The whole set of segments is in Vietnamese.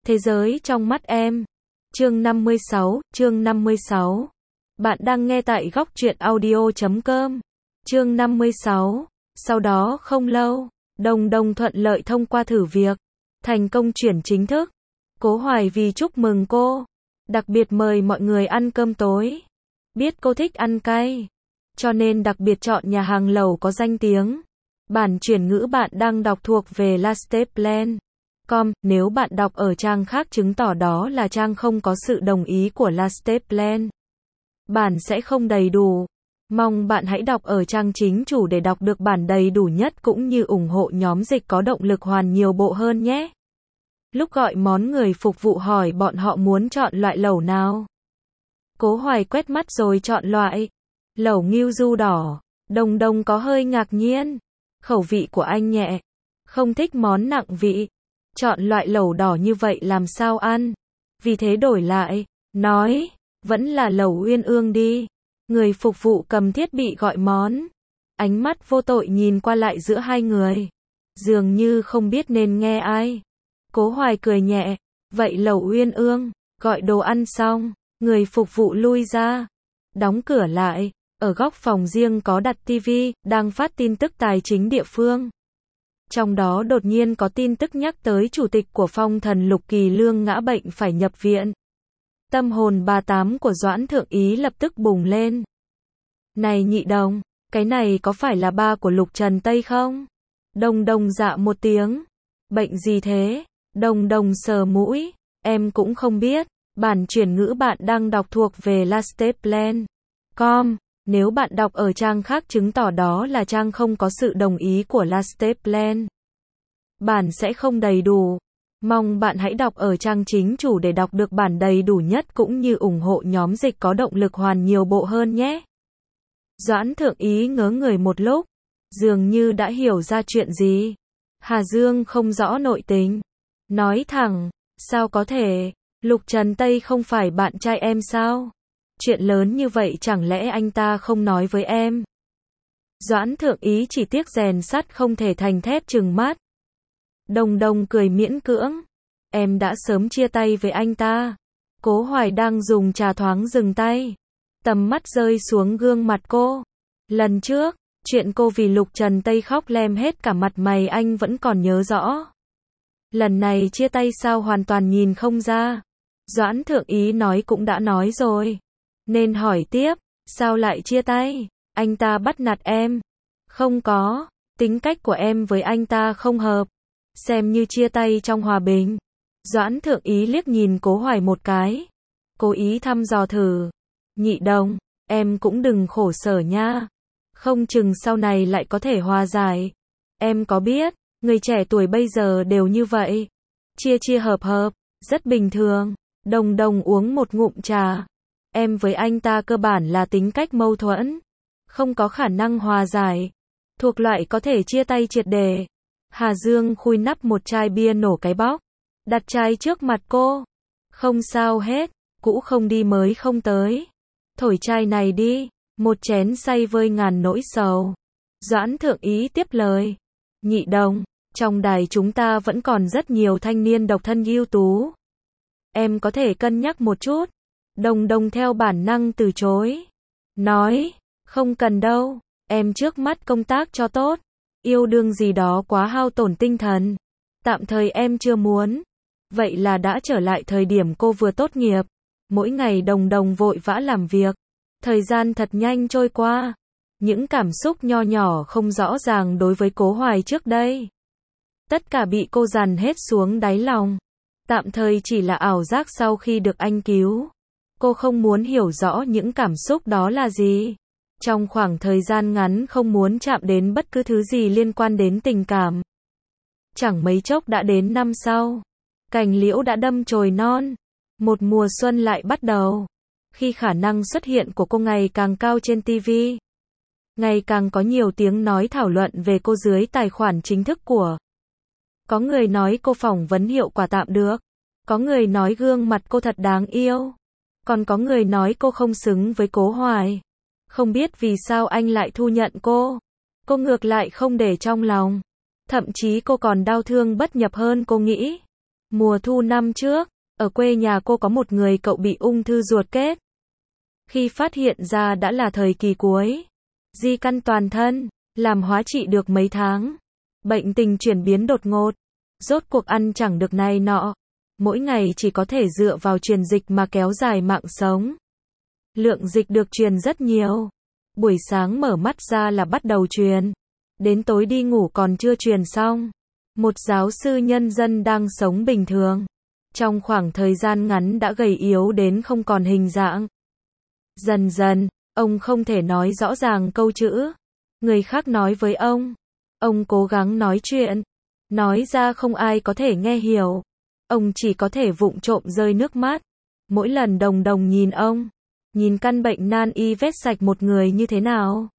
Thế giới trong mắt em. Chương 56. Bạn đang nghe tại góc truyện audio.com. Chương 56. Sau đó không lâu, Đồng Đồng thuận lợi thông qua thử việc, thành công chuyển chính thức. Cố Hoài vì chúc mừng cô, đặc biệt mời mọi người ăn cơm tối. Biết cô thích ăn cay, cho nên đặc biệt chọn nhà hàng lẩu có danh tiếng. Bản chuyển ngữ bạn đang đọc thuộc về lasteplan.com, nếu bạn đọc ở trang khác chứng tỏ đó là trang không có sự đồng ý của Lasteplan. Bản sẽ không đầy đủ. Mong bạn hãy đọc ở trang chính chủ để đọc được bản đầy đủ nhất cũng như ủng hộ nhóm dịch có động lực hoàn nhiều bộ hơn nhé. Lúc gọi món người phục vụ hỏi bọn họ muốn chọn loại lẩu nào. Cố Hoài quét mắt rồi chọn loại lẩu ngưu du đỏ. Đồng Đồng có hơi ngạc nhiên. Khẩu vị của anh nhẹ, không thích món nặng vị. Chọn loại lẩu đỏ như vậy làm sao ăn? Vì thế đổi lại, nói, vẫn là lẩu uyên ương đi. Người phục vụ cầm thiết bị gọi món. Ánh mắt vô tội nhìn qua lại giữa hai người. Dường như không biết nên nghe ai. Cố Hoài cười nhẹ, vậy lẩu uyên ương. Gọi đồ ăn xong, người phục vụ lui ra, đóng cửa lại. Ở góc phòng riêng có đặt tivi, đang phát tin tức tài chính địa phương. Trong đó đột nhiên có tin tức nhắc tới chủ tịch của Phong Thần Lục Kỳ Lương ngã bệnh phải nhập viện. Tâm hồn bà Tám của Doãn Thượng Ý lập tức bùng lên. Này nhị đồng, cái này có phải là ba của Lục Trần Tây không? Đồng Đồng dạ một tiếng. Bệnh gì thế? Đồng Đồng sờ mũi. Em cũng không biết. Bản chuyển ngữ bạn đang đọc thuộc về lasteplan.com. Nếu bạn đọc ở trang khác chứng tỏ đó là trang không có sự đồng ý của Lasteplan. Bản sẽ không đầy đủ. Mong bạn hãy đọc ở trang chính chủ để đọc được bản đầy đủ nhất cũng như ủng hộ nhóm dịch có động lực hoàn nhiều bộ hơn nhé. Doãn Thượng Ý ngớ người một lúc, dường như đã hiểu ra chuyện gì. Hà Dương không rõ nội tình. Nói thẳng, sao có thể, Lục Trần Tây không phải bạn trai em sao? Chuyện lớn như vậy chẳng lẽ anh ta không nói với em? Doãn Thượng Ý chỉ tiếc rèn sắt không thể thành thép trừng mắt. Đồng Đồng cười miễn cưỡng. Em đã sớm chia tay với anh ta. Cố Hoài đang dùng trà thoáng dừng tay. Tầm mắt rơi xuống gương mặt cô. Lần trước, chuyện cô vì Lục Trần Tây khóc lem hết cả mặt mày anh vẫn còn nhớ rõ. Lần này chia tay sao hoàn toàn nhìn không ra. Doãn Thượng Ý nói cũng đã nói rồi. Nên hỏi tiếp, sao lại chia tay? Anh ta bắt nạt em? Không có, tính cách của em với anh ta không hợp. Xem như chia tay trong hòa bình. Doãn Thượng Ý liếc nhìn Cố Hoài một cái. Cố ý thăm dò thử. Nhị đồng, em cũng đừng khổ sở nha. Không chừng sau này lại có thể hòa giải. Em có biết, người trẻ tuổi bây giờ đều như vậy. Chia hợp, rất bình thường. Đồng Đồng uống một ngụm trà. Em với anh ta cơ bản là tính cách mâu thuẫn, không có khả năng hòa giải, thuộc loại có thể chia tay triệt để. Hà Dương khui nắp một chai bia nổ cái bóc, đặt chai trước mặt cô. Không sao hết, cũ không đi mới không tới. Thổi chai này đi, một chén say vơi ngàn nỗi sầu. Doãn Thượng Ý tiếp lời. Nhị đồng, trong đài chúng ta vẫn còn rất nhiều thanh niên độc thân ưu tú. Em có thể cân nhắc một chút. Đồng Đồng theo bản năng từ chối. Nói, không cần đâu, em trước mắt công tác cho tốt. Yêu đương gì đó quá hao tổn tinh thần. Tạm thời em chưa muốn. Vậy là đã trở lại thời điểm cô vừa tốt nghiệp. Mỗi ngày Đồng Đồng vội vã làm việc. Thời gian thật nhanh trôi qua. Những cảm xúc nho nhỏ không rõ ràng đối với Cố Hoài trước đây. Tất cả bị cô dằn hết xuống đáy lòng. Tạm thời chỉ là ảo giác sau khi được anh cứu. Cô không muốn hiểu rõ những cảm xúc đó là gì. Trong khoảng thời gian ngắn không muốn chạm đến bất cứ thứ gì liên quan đến tình cảm. Chẳng mấy chốc đã đến năm sau. Cành liễu đã đâm chồi non. Một mùa xuân lại bắt đầu. Khi khả năng xuất hiện của cô ngày càng cao trên TV. Ngày càng có nhiều tiếng nói thảo luận về cô dưới tài khoản chính thức của. Có người nói cô phỏng vấn hiệu quả tạm được. Có người nói gương mặt cô thật đáng yêu. Còn có người nói cô không xứng với Cố Hoài. Không biết vì sao anh lại thu nhận cô. Cô ngược lại không để trong lòng. Thậm chí cô còn đau thương bất nhập hơn cô nghĩ. Mùa thu năm trước, ở quê nhà cô có một người cậu bị ung thư ruột kết. Khi phát hiện ra đã là thời kỳ cuối. Di căn toàn thân, làm hóa trị được mấy tháng. Bệnh tình chuyển biến đột ngột. Rốt cuộc ăn chẳng được này nọ. Mỗi ngày chỉ có thể dựa vào truyền dịch mà kéo dài mạng sống. Lượng dịch được truyền rất nhiều. Buổi sáng mở mắt ra là bắt đầu truyền. Đến tối đi ngủ còn chưa truyền xong. Một giáo sư nhân dân đang sống bình thường. Trong khoảng thời gian ngắn đã gầy yếu đến không còn hình dạng. Dần dần, ông không thể nói rõ ràng câu chữ. Người khác nói với ông cố gắng nói chuyện. Nói ra không ai có thể nghe hiểu. Ông chỉ có thể vụng trộm rơi nước mắt. Mỗi lần Đồng Đồng nhìn ông, nhìn căn bệnh nan y vết sạch một người như thế nào.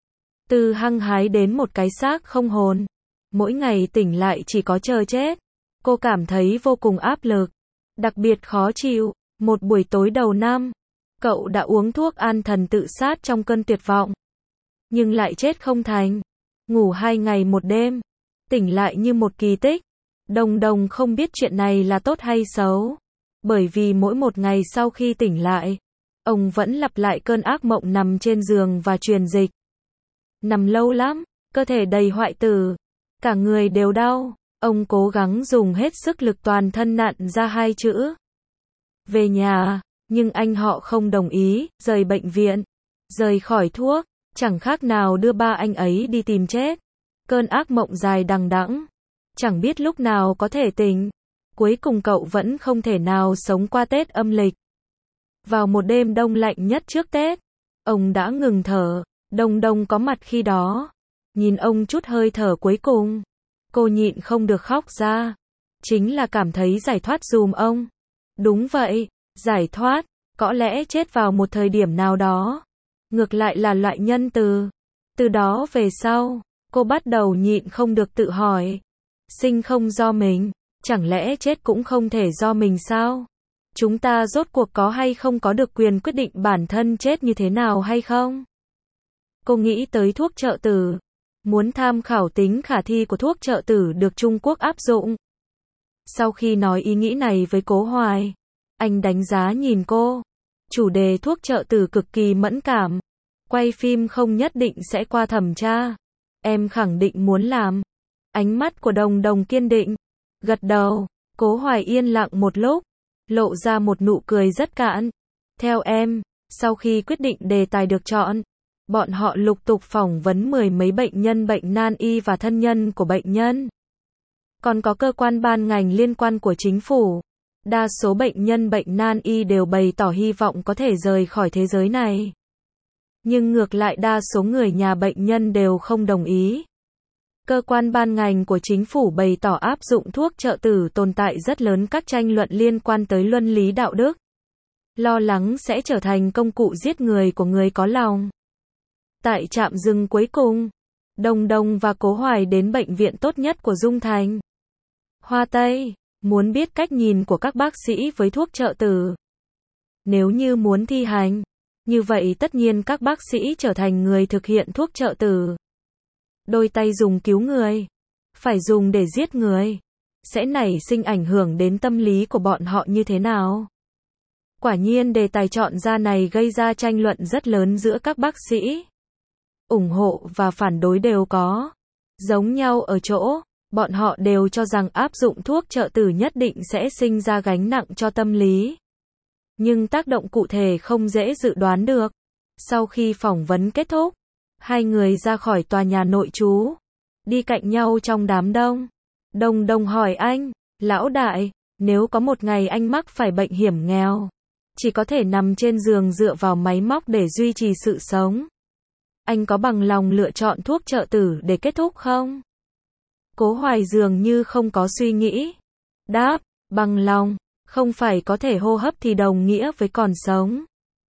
Từ hăng hái đến một cái xác không hồn. Mỗi ngày tỉnh lại chỉ có chờ chết. Cô cảm thấy vô cùng áp lực. Đặc biệt khó chịu. Một buổi tối đầu năm, cậu đã uống thuốc an thần tự sát trong cơn tuyệt vọng. Nhưng lại chết không thành. Ngủ 2 ngày 1 đêm. Tỉnh lại như một kỳ tích. Đồng Đồng không biết chuyện này là tốt hay xấu. Bởi vì mỗi một ngày sau khi tỉnh lại, ông vẫn lặp lại cơn ác mộng nằm trên giường và truyền dịch. Nằm lâu lắm, cơ thể đầy hoại tử. Cả người đều đau. Ông cố gắng dùng hết sức lực toàn thân nặn ra 2 chữ. Về nhà, nhưng anh họ không đồng ý, rời bệnh viện, rời khỏi thuốc, chẳng khác nào đưa ba anh ấy đi tìm chết. Cơn ác mộng dài đằng đẵng, chẳng biết lúc nào có thể tỉnh. Cuối cùng cậu vẫn không thể nào sống qua Tết âm lịch. Vào một đêm đông lạnh nhất trước Tết, ông đã ngừng thở. Đồng Đồng có mặt khi đó. Nhìn ông chút hơi thở cuối cùng, cô nhịn không được khóc ra. Chính là cảm thấy giải thoát dùm ông. Đúng vậy, giải thoát, có lẽ chết vào một thời điểm nào đó. Ngược lại là loại nhân từ. Từ đó về sau, cô bắt đầu nhịn không được tự hỏi. Sinh không do mình, chẳng lẽ chết cũng không thể do mình sao? Chúng ta rốt cuộc có hay không có được quyền quyết định bản thân chết như thế nào hay không? Cô nghĩ tới thuốc trợ tử. Muốn tham khảo tính khả thi của thuốc trợ tử được Trung Quốc áp dụng. Sau khi nói ý nghĩ này với Cố Hoài, anh đánh giá nhìn cô. Chủ đề thuốc trợ tử cực kỳ mẫn cảm. Quay phim không nhất định sẽ qua thẩm tra. Em khẳng định muốn làm. Ánh mắt của Đồng Đồng kiên định. Gật đầu. Cố Hoài yên lặng một lúc, lộ ra một nụ cười rất cạn. Theo em, sau khi quyết định đề tài được chọn, bọn họ lục tục phỏng vấn 10 mấy bệnh nhân bệnh nan y và thân nhân của bệnh nhân. Còn có cơ quan ban ngành liên quan của chính phủ. Đa số bệnh nhân bệnh nan y đều bày tỏ hy vọng có thể rời khỏi thế giới này. Nhưng ngược lại đa số người nhà bệnh nhân đều không đồng ý. Cơ quan ban ngành của chính phủ bày tỏ áp dụng thuốc trợ tử tồn tại rất lớn các tranh luận liên quan tới luân lý đạo đức. Lo lắng sẽ trở thành công cụ giết người của người có lòng. Tại trạm dừng cuối cùng, Đồng Đồng và Cố Hoài đến bệnh viện tốt nhất của Dung Thành. Hoa Tây, muốn biết cách nhìn của các bác sĩ với thuốc trợ tử. Nếu như muốn thi hành, như vậy tất nhiên các bác sĩ trở thành người thực hiện thuốc trợ tử. Đôi tay dùng cứu người, phải dùng để giết người, sẽ nảy sinh ảnh hưởng đến tâm lý của bọn họ như thế nào? Quả nhiên đề tài chọn ra này gây ra tranh luận rất lớn giữa các bác sĩ. Ủng hộ và phản đối đều có. Giống nhau ở chỗ, bọn họ đều cho rằng áp dụng thuốc trợ tử nhất định sẽ sinh ra gánh nặng cho tâm lý. Nhưng tác động cụ thể không dễ dự đoán được. Sau khi phỏng vấn kết thúc, hai người ra khỏi tòa nhà nội trú, đi cạnh nhau trong đám đông. Đồng Đồng hỏi anh, lão đại, nếu có một ngày anh mắc phải bệnh hiểm nghèo, chỉ có thể nằm trên giường dựa vào máy móc để duy trì sự sống, anh có bằng lòng lựa chọn thuốc trợ tử để kết thúc không? Cố Hoài dường như không có suy nghĩ. Đáp, bằng lòng, không phải có thể hô hấp thì đồng nghĩa với còn sống.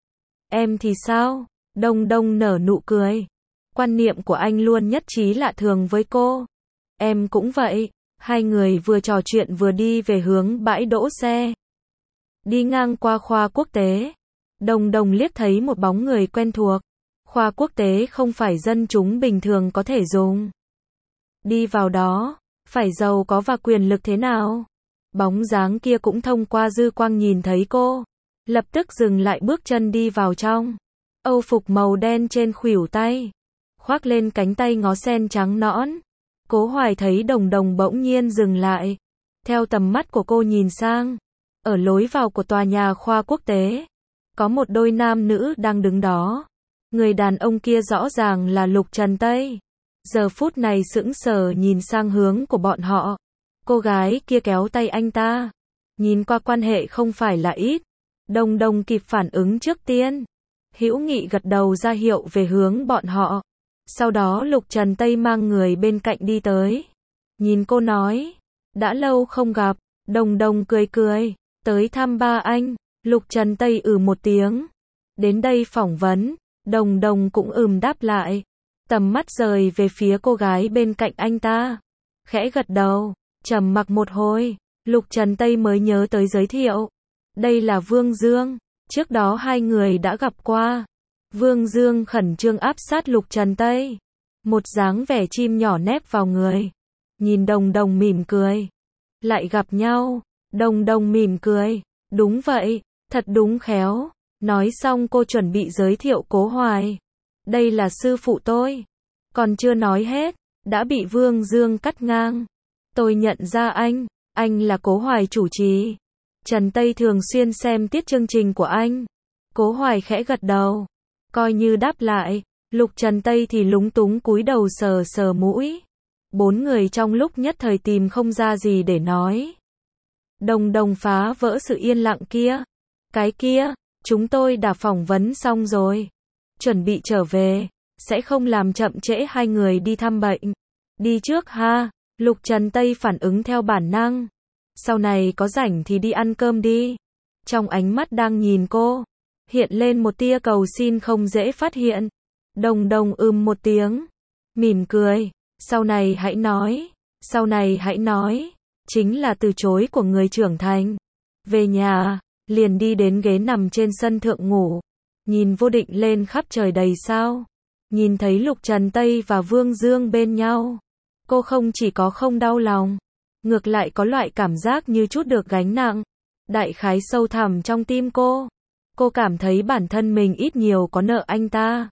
Em thì sao? Đồng Đồng nở nụ cười. Quan niệm của anh luôn nhất trí lạ thường với cô. Em cũng vậy. Hai người vừa trò chuyện vừa đi về hướng bãi đỗ xe. Đi ngang qua khoa quốc tế. Đồng Đồng liếc thấy một bóng người quen thuộc. Khoa quốc tế không phải dân chúng bình thường có thể dùng. Đi vào đó, phải giàu có và quyền lực thế nào? Bóng dáng kia cũng thông qua dư quang nhìn thấy cô, lập tức dừng lại bước chân đi vào trong. Âu phục màu đen trên khuỷu tay, khoác lên cánh tay ngó sen trắng nõn. Cố Hoài thấy Đồng Đồng bỗng nhiên dừng lại, theo tầm mắt của cô nhìn sang, ở lối vào của tòa nhà khoa quốc tế, có một đôi nam nữ đang đứng đó. Người đàn ông kia rõ ràng là Lục Trần Tây, giờ phút này sững sờ nhìn sang hướng của bọn họ. Cô gái kia kéo tay anh ta, nhìn qua quan hệ không phải là ít. Đồng Đồng kịp phản ứng trước tiên, hữu nghị gật đầu ra hiệu về hướng bọn họ. Sau đó Lục Trần Tây mang người bên cạnh đi tới, nhìn cô nói, đã lâu không gặp. Đồng Đồng cười cười, tới thăm ba anh. Lục Trần Tây một tiếng, đến đây phỏng vấn. Đồng Đồng cũng đáp lại, tầm mắt rời về phía cô gái bên cạnh anh ta, khẽ gật đầu. Trầm mặc một hồi, Lục Trần Tây mới nhớ tới giới thiệu, đây là Vương Dương, trước đó hai người đã gặp qua. Vương Dương khẩn trương áp sát Lục Trần Tây, một dáng vẻ chim nhỏ nép vào người. Nhìn Đồng Đồng mỉm cười, lại gặp nhau. Đồng Đồng mỉm cười, đúng vậy, thật đúng khéo. Nói xong cô chuẩn bị giới thiệu Cố Hoài, đây là sư phụ tôi. Còn chưa nói hết, đã bị Vương Dương cắt ngang. Tôi nhận ra anh là Cố Hoài chủ trì. Trần Tây thường xuyên xem tiết chương trình của anh. Cố Hoài khẽ gật đầu, coi như đáp lại. Lục Trần Tây thì lúng túng cúi đầu sờ sờ mũi. Bốn người trong lúc nhất thời tìm không ra gì để nói. Đồng Đồng phá vỡ sự yên lặng kia. Cái kia, chúng tôi đã phỏng vấn xong rồi, chuẩn bị trở về, sẽ không làm chậm trễ hai người đi thăm bệnh. Đi trước ha. Lục Trần Tây phản ứng theo bản năng. Sau này có rảnh thì đi ăn cơm đi. Trong ánh mắt đang nhìn cô, hiện lên một tia cầu xin không dễ phát hiện. Đồng Đồng một tiếng, mỉm cười. Sau này hãy nói, chính là từ chối của người trưởng thành. Về nhà, liền đi đến ghế nằm trên sân thượng ngủ. Nhìn vô định lên khắp trời đầy sao. Nhìn thấy Lục Trần Tây và Vương Dương bên nhau, cô không chỉ có không đau lòng, ngược lại có loại cảm giác như chút được gánh nặng. Đại khái sâu thẳm trong tim cô cảm thấy bản thân mình ít nhiều có nợ anh ta.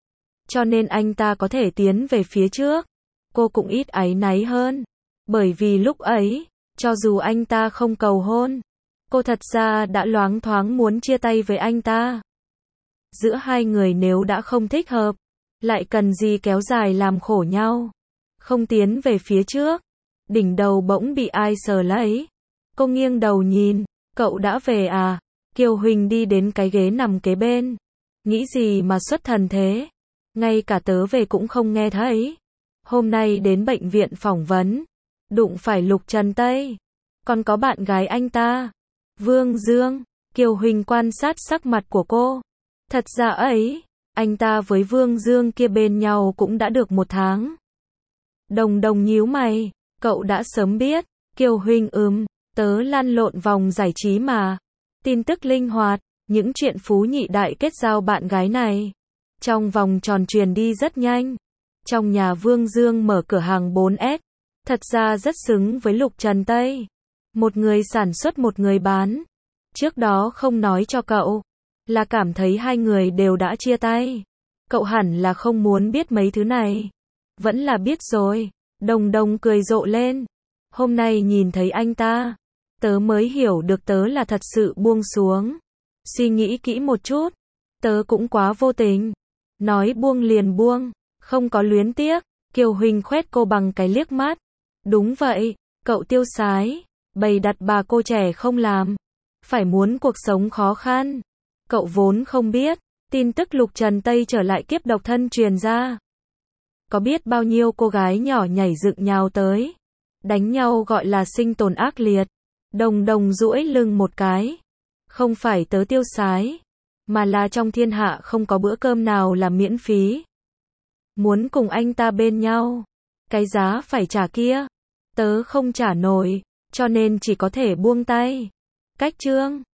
Cho nên anh ta có thể tiến về phía trước, cô cũng ít áy náy hơn. Bởi vì lúc ấy, cho dù anh ta không cầu hôn, cô thật ra đã loáng thoáng muốn chia tay với anh ta. Giữa hai người nếu đã không thích hợp, lại cần gì kéo dài làm khổ nhau. Không tiến về phía trước. Đỉnh đầu bỗng bị ai sờ lấy. Cô nghiêng đầu nhìn, cậu đã về à? Kiều Huỳnh đi đến cái ghế nằm kế bên. Nghĩ gì mà xuất thần thế? Ngay cả tớ về cũng không nghe thấy. Hôm nay đến bệnh viện phỏng vấn, đụng phải Lục Trần Tây, còn có bạn gái anh ta, Vương Dương. Kiều Huỳnh quan sát sắc mặt của cô. Thật ra anh ta với Vương Dương kia bên nhau cũng đã được 1 tháng. Đồng Đồng nhíu mày, cậu đã sớm biết. Kiều Huỳnh tớ lăn lộn vòng giải trí mà. Tin tức linh hoạt, những chuyện phú nhị đại kết giao bạn gái này, trong vòng tròn truyền đi rất nhanh. Trong nhà Vương Dương mở cửa hàng 4S, thật ra rất xứng với Lục Trần Tây. Một người sản xuất một người bán. Trước đó không nói cho cậu, là cảm thấy hai người đều đã chia tay. Cậu hẳn là không muốn biết mấy thứ này. Vẫn là biết rồi. Đồng Đồng cười rộ lên. Hôm nay nhìn thấy anh ta, tớ mới hiểu được tớ là thật sự buông xuống. Suy nghĩ kỹ một chút, tớ cũng quá vô tình. Nói buông liền buông, không có luyến tiếc. Kiều Huỳnh khoét cô bằng cái liếc mắt. Đúng vậy, cậu tiêu sái, bày đặt bà cô trẻ không làm. Phải muốn cuộc sống khó khăn. Cậu vốn không biết, tin tức Lục Trần Tây trở lại kiếp độc thân truyền ra. Có biết bao nhiêu cô gái nhỏ nhảy dựng nhào tới. Đánh nhau gọi là sinh tồn ác liệt. Đồng Đồng duỗi lưng một cái. Không phải tớ tiêu sái, mà là trong thiên hạ không có bữa cơm nào là miễn phí. Muốn cùng anh ta bên nhau, cái giá phải trả kia, tớ không trả nổi, cho nên chỉ có thể buông tay. Cách chương